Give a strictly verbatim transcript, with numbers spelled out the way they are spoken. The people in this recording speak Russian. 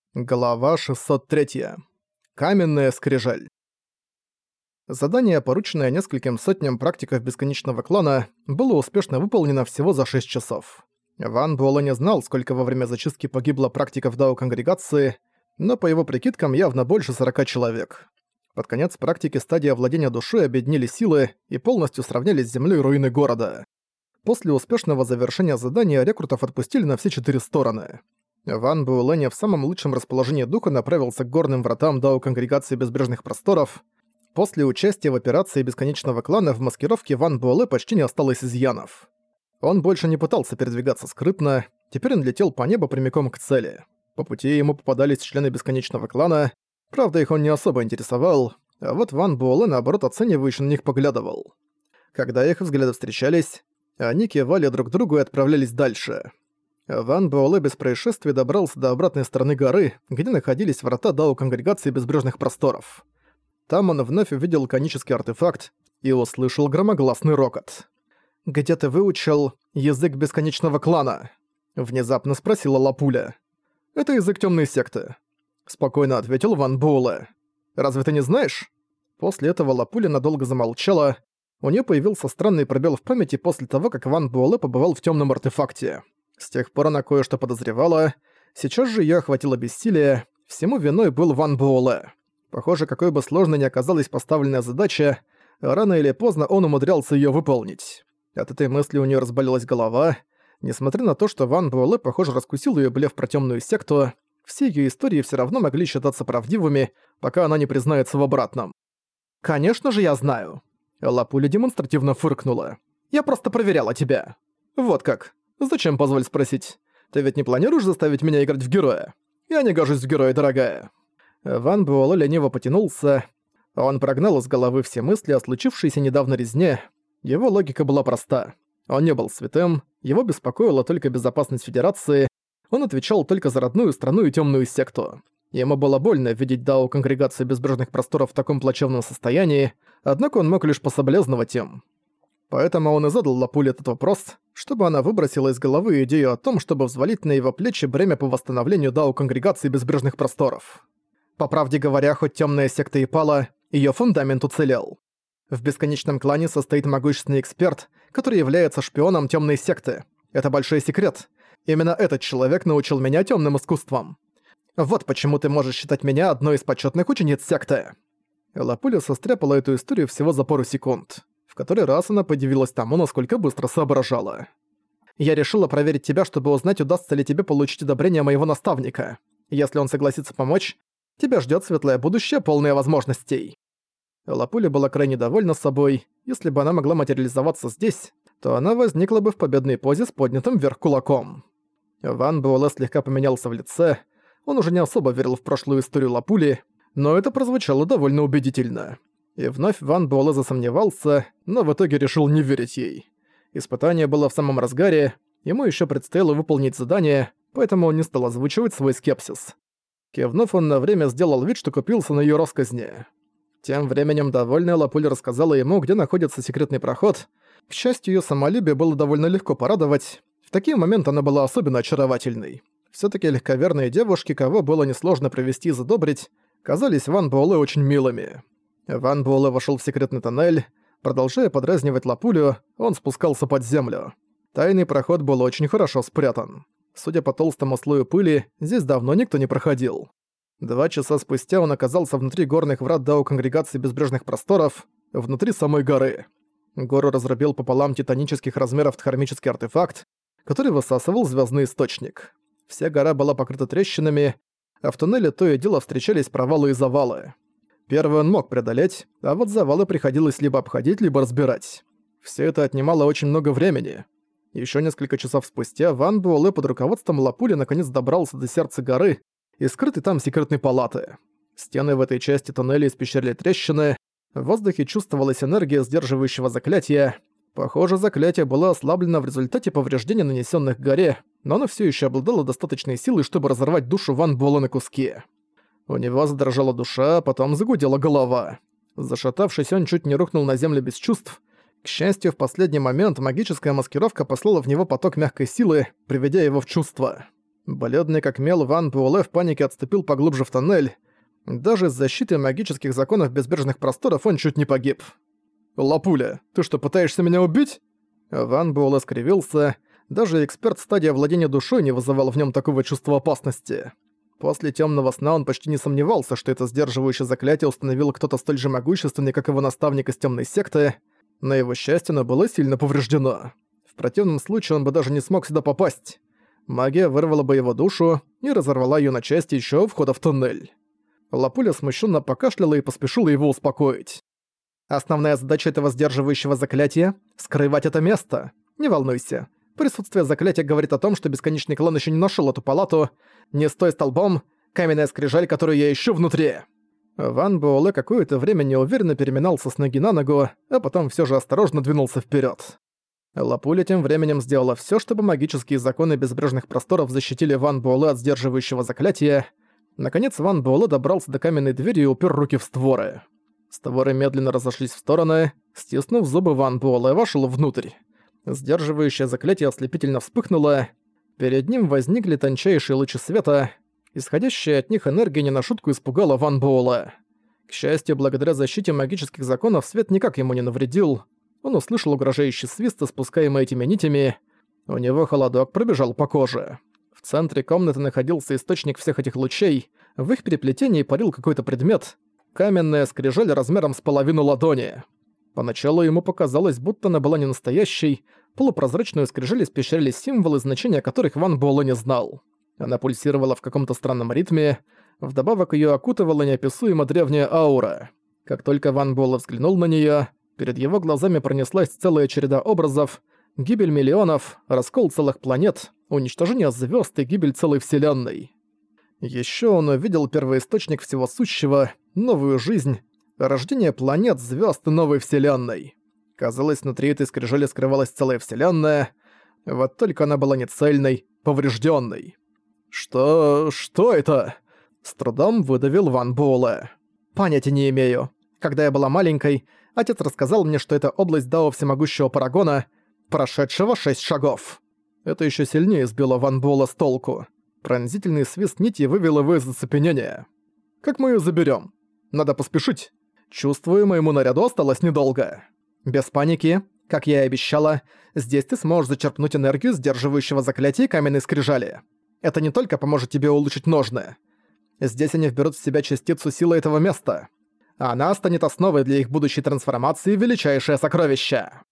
Глава шестьсот три. Каменная скрижаль. Задание, порученное нескольким сотням практиков Бесконечного Клана, было успешно выполнено всего за шесть часов. Ван Буэлэ не знал, сколько во время зачистки погибло практиков Дао-конгрегации, но по его прикидкам явно больше сорока человек. Под конец практики стадии овладения душой объединили силы и полностью сравняли с землей руины города. После успешного завершения задания рекрутов отпустили на все четыре стороны. Ван Буэлэ не в самом лучшем расположении духа направился к горным вратам Дао-конгрегации Безбрежных Просторов. После участия в операции Бесконечного Клана в маскировке Ван Буэлэ почти не осталось изъянов. Он больше не пытался передвигаться скрытно, теперь он летел по небу прямиком к цели. По пути ему попадались члены Бесконечного Клана, правда их он не особо интересовал, а вот Ван Буэлэ наоборот оценивающе на них поглядывал. Когда их взгляды встречались, они кивали друг другу и отправлялись дальше. Ван Буэлэ без происшествий добрался до обратной стороны горы, где находились врата Дао-конгрегации Безбрежных Просторов. Там он вновь увидел конический артефакт и услышал громогласный рокот. «Где ты выучил язык Бесконечного Клана?» — внезапно спросила Лапуля. «Это язык тёмной секты», — спокойно ответил Ван Буэлэ. «Разве ты не знаешь?» После этого Лапуля надолго замолчала. У неё появился странный пробел в памяти после того, как Ван Буэлэ побывал в тёмном артефакте. С тех пор она кое-что подозревала. Сейчас же её охватило бессилие. Всему виной был Ван Буэлэ. Похоже, какой бы сложной ни оказалась поставленная задача, рано или поздно он умудрялся её выполнить. От этой мысли у неё разболелась голова. Несмотря на то, что Ван Буэлэ, похоже, раскусил её блеф про тёмную секту, все её истории всё равно могли считаться правдивыми, пока она не признается в обратном. «Конечно же я знаю!» Лапуля демонстративно фыркнула. «Я просто проверяла тебя!» «Вот как! Зачем, позволь спросить? Ты ведь не планируешь заставить меня играть в героя? Я не гожусь в героя, дорогая». Ван Буэлэ лениво потянулся. Он прогнал из головы все мысли о случившейся недавно резне. Его логика была проста. Он не был святым, его беспокоила только безопасность Федерации, он отвечал только за родную страну и тёмную секту. Ему было больно видеть Дао-конгрегацию Безбрежных Просторов в таком плачевном состоянии, однако он мог лишь пособолезновать им. Поэтому он и задал Лапуле этот вопрос, чтобы она выбросила из головы идею о том, чтобы взвалить на его плечи бремя по восстановлению Дао-конгрегации Безбрежных Просторов. По правде говоря, хоть тёмная секта и пала, её фундамент уцелел. В Бесконечном Клане состоит могущественный эксперт, который является шпионом тёмной секты. Это большой секрет. Именно этот человек научил меня тёмным искусствам. Вот почему ты можешь считать меня одной из почётных учениц секты. Лапуля состряпала эту историю всего за пару секунд. В который раз она подивилась тому, насколько быстро соображала. «Я решила проверить тебя, чтобы узнать, удастся ли тебе получить одобрение моего наставника. Если он согласится помочь, тебя ждёт светлое будущее, полное возможностей». Лапуля была крайне довольна собой. Если бы она могла материализоваться здесь, то она возникла бы в победной позе с поднятым вверх кулаком. Ван Буэлэ слегка поменялся в лице. Он уже не особо верил в прошлую историю Лапули, но это прозвучало довольно убедительно. И вновь Ван Буэлэ засомневался, но в итоге решил не верить ей. Испытание было в самом разгаре, ему ещё предстояло выполнить задание, поэтому он не стал озвучивать свой скепсис. Кивнув, он на время сделал вид, что купился на её россказни. Тем временем довольная Лапуля рассказала ему, где находится секретный проход. К счастью, её самолюбие было довольно легко порадовать. В такие моменты она была особенно очаровательной. Всё-таки легковерные девушки, кого было несложно привести и задобрить, казались Ван Буэлэ очень милыми. Ван Буэлэ вошёл в секретный тоннель. Продолжая подразнивать Лапулю, он спускался под землю. Тайный проход был очень хорошо спрятан. Судя по толстому слою пыли, здесь давно никто не проходил. Два часа спустя он оказался внутри горных врат Дао-конгрегации Безбрежных Просторов, внутри самой горы. Гору разрубил пополам титанических размеров дхармический артефакт, который высасывал звёздный источник. Вся гора была покрыта трещинами, а в туннеле то и дело встречались провалы и завалы. Первый он мог преодолеть, а вот завалы приходилось либо обходить, либо разбирать. Всё это отнимало очень много времени. Ещё несколько часов спустя Ван Буэлэ под руководством Лапули наконец добрался до сердца горы и скрытой там секретной палаты. Стены в этой части туннеля испещряли трещины, в воздухе чувствовалась энергия сдерживающего заклятия. Похоже, заклятие было ослаблено в результате повреждений, нанесённых горе, но оно всё ещё обладало достаточной силой, чтобы разорвать душу Ван Буэлэ на куски. У него задрожала душа, потом загудела голова. Зашатавшись, он чуть не рухнул на землю без чувств. К счастью, в последний момент магическая маскировка послала в него поток мягкой силы, приведя его в чувство. Бледный как мел, Ван Буэлэ в панике отступил поглубже в тоннель. Даже с защитой магических законов безбрежных просторов он чуть не погиб. «Лапуля, ты что, пытаешься меня убить?» Ван Буэлэ скривился. Даже эксперт стадии владения душой не вызывал в нем такого чувства опасности. После темного сна он почти не сомневался, что это сдерживающее заклятие установил кто-то столь же могущественный, как его наставник из темной секты. На его счастье, оно было сильно повреждено. В противном случае он бы даже не смог сюда попасть. Магия вырвала бы его душу и разорвала ее на части еще у входа в туннель. Лапуля смущенно покашляла и поспешила его успокоить. «Основная задача этого сдерживающего заклятия — скрывать это место. Не волнуйся. Присутствие заклятия говорит о том, что бесконечный клан еще не нашел эту палату. Не стой столбом, каменная скрижаль, которую я ищу внутри». Ван Буэлэ какое-то время неуверенно переминался с ноги на ногу, а потом все же осторожно двинулся вперед. Лапуля тем временем сделала все, чтобы магические законы безбрежных просторов защитили Ван Буэлэ от сдерживающего заклятия. Наконец Ван Буэлэ добрался до каменной двери и упер руки в створы. Створы медленно разошлись в стороны. Стиснув зубы, Ван Буэлэ вошел внутрь. Сдерживающее заклятие ослепительно вспыхнуло. Перед ним возникли тончайшие лучи света. Исходящая от них энергия не на шутку испугала Ван Буэлэ. К счастью, благодаря защите магических законов свет никак ему не навредил. Он услышал угрожающий свист, испускаемый этими нитями. У него холодок пробежал по коже. В центре комнаты находился источник всех этих лучей. В их переплетении парил какой-то предмет. Каменная скрижаль размером с половину ладони. Поначалу ему показалось, будто она была не настоящей. Полупрозрачную скрижаль испещряли символы, значения которых Ван Буэлэ не знал. Она пульсировала в каком-то странном ритме. Вдобавок её окутывала неописуемо древняя аура. Как только Ван Буэлэ взглянул на неё, перед его глазами пронеслась целая череда образов: гибель миллионов, раскол целых планет, уничтожение звёзд и гибель целой вселенной. Ещё он увидел первоисточник всего сущего, новую жизнь, рождение планет, звёзд и новой вселенной. Казалось, внутри этой скрижали скрывалась целая вселенная, вот только она была не цельной, повреждённой. «Что... что это?» — с трудом выдавил Ван Буэлэ. «Понятия не имею. Когда я была маленькой, отец рассказал мне, что это область Дао Всемогущего Парагона, прошедшего шесть шагов». Это ещё сильнее сбило Ван Буэлэ с толку. Пронзительный свист нити вывел его из оцепенения. «Как мы её заберём? Надо поспешить. Чувствую, моему наряду осталось недолго». «Без паники. Как я и обещала, здесь ты сможешь зачерпнуть энергию сдерживающего заклятия каменной скрижали. Это не только поможет тебе улучшить ножны. Здесь они вберут в себя частицу силы этого места. Она станет основой для их будущей трансформации в величайшее сокровище».